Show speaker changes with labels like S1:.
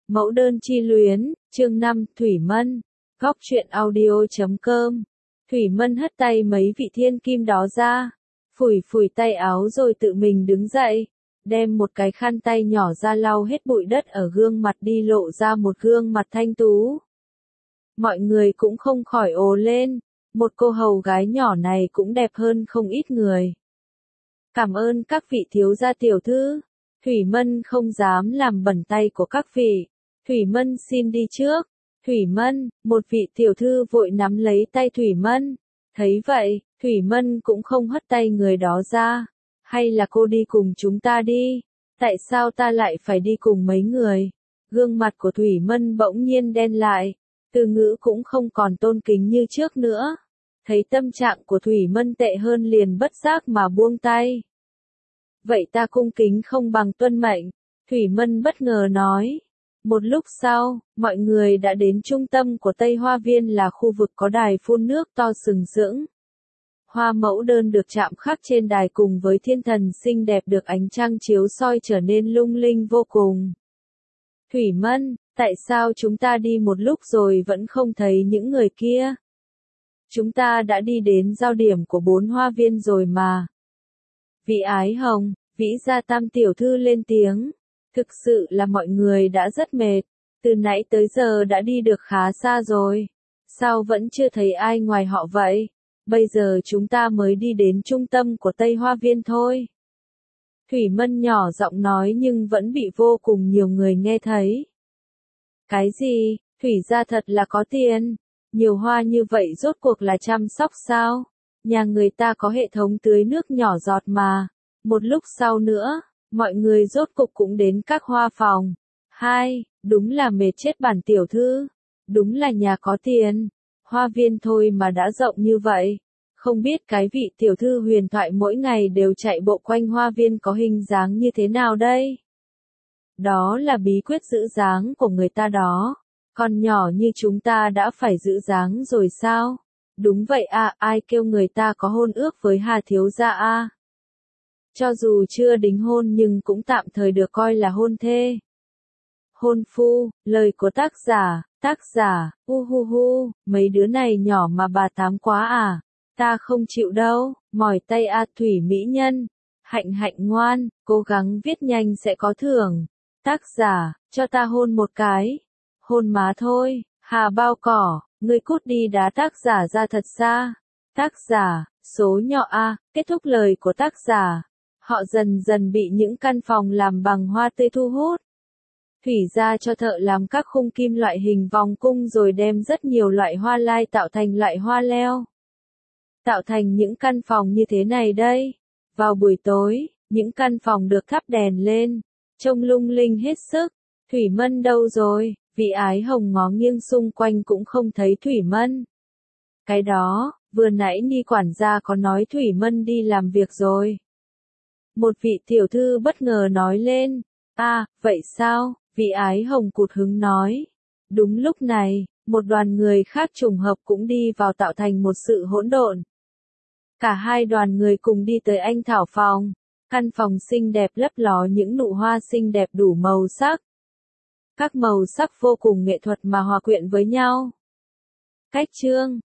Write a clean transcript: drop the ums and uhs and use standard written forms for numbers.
S1: Mẫu đơn chi luyến, chương 5, Thủy Mân. Góc truyện audio.com. Thủy Mân hất tay mấy vị thiên kim đó ra, phủi phủi tay áo rồi tự mình đứng dậy, đem một cái khăn tay nhỏ ra lau hết bụi đất ở gương mặt đi lộ ra một gương mặt thanh tú. Mọi người cũng không khỏi ồ lên, một cô hầu gái nhỏ này cũng đẹp hơn không ít người. Cảm ơn các vị thiếu gia tiểu thư. Thủy Mân không dám làm bẩn tay của các vị. Thủy Mân xin đi trước. Thủy Mân, một vị tiểu thư vội nắm lấy tay Thủy Mân. Thấy vậy, Thủy Mân cũng không hất tay người đó ra. Hay là cô đi cùng chúng ta đi? Tại sao ta lại phải đi cùng mấy người? Gương mặt của Thủy Mân bỗng nhiên đen lại. Từ ngữ cũng không còn tôn kính như trước nữa. Thấy tâm trạng của Thủy Mân tệ hơn liền bất giác mà buông tay. Vậy ta cung kính không bằng tuân mệnh, Thủy Mân bất ngờ nói. Một lúc sau, mọi người đã đến trung tâm của Tây Hoa Viên là khu vực có đài phun nước to sừng sững. Hoa mẫu đơn được chạm khắc trên đài cùng với thiên thần xinh đẹp được ánh trăng chiếu soi trở nên lung linh vô cùng. Thủy Mân, tại sao chúng ta đi một lúc rồi vẫn không thấy những người kia? Chúng ta đã đi đến giao điểm của 4 hoa viên rồi mà. Vị Ái Hồng, Vĩ Gia Tam tiểu thư lên tiếng. Thực sự là mọi người đã rất mệt, từ nãy tới giờ đã đi được khá xa rồi. Sao vẫn chưa thấy ai ngoài họ vậy? Bây giờ chúng ta mới đi đến trung tâm của Tây Hoa Viên thôi. Thủy Mân nhỏ giọng nói nhưng vẫn bị vô cùng nhiều người nghe thấy. Cái gì? Thủy gia thật là có tiền. Nhiều hoa như vậy rốt cuộc là chăm sóc sao? Nhà người ta có hệ thống tưới nước nhỏ giọt mà. Một lúc sau nữa, mọi người rốt cục cũng đến các hoa phòng. Đúng là mệt chết bản tiểu thư. Đúng là nhà có tiền. Hoa viên thôi mà đã rộng như vậy. Không biết cái vị tiểu thư huyền thoại mỗi ngày đều chạy bộ quanh hoa viên có hình dáng như thế nào đây? Đó là bí quyết giữ dáng của người ta đó. Con nhỏ như chúng ta đã phải giữ dáng rồi sao? Đúng vậy à, ai kêu người ta có hôn ước với Hà thiếu gia à? Cho dù chưa đính hôn nhưng cũng tạm thời được coi là hôn thê. Hôn phu, lời của tác giả, mấy đứa này nhỏ mà bà tám quá à? Ta không chịu đâu, mỏi tay à Thủy mỹ nhân. Hạnh hạnh ngoan, cố gắng viết nhanh sẽ có thưởng. Tác giả, cho ta hôn một cái. Hôn má thôi, Hà bao cỏ, ngươi cút đi đá tác giả ra thật xa. Tác giả, số nhỏ A, kết thúc lời của tác giả. Họ dần dần bị những căn phòng làm bằng hoa tươi thu hút. Thủy gia cho thợ làm các khung kim loại hình vòng cung rồi đem rất nhiều loại hoa lai tạo thành loại hoa leo. Tạo thành những căn phòng như thế này đây. Vào buổi tối, những căn phòng được thắp đèn lên, trông lung linh hết sức. Thủy Mân đâu rồi? Vị Ái Hồng ngó nghiêng xung quanh cũng không thấy Thủy Mân. Cái đó, vừa nãy Ni quản gia có nói Thủy Mân đi làm việc rồi. Một vị tiểu thư bất ngờ nói lên. À, vậy sao? Vị Ái Hồng cụt hứng nói. Đúng lúc này, một đoàn người khác trùng hợp cũng đi vào tạo thành một sự hỗn độn. Cả hai đoàn người cùng đi tới Anh Thảo phòng. Căn phòng xinh đẹp lấp ló những nụ hoa xinh đẹp đủ màu sắc. Các màu sắc vô cùng nghệ thuật mà hòa quyện với nhau. Cách chương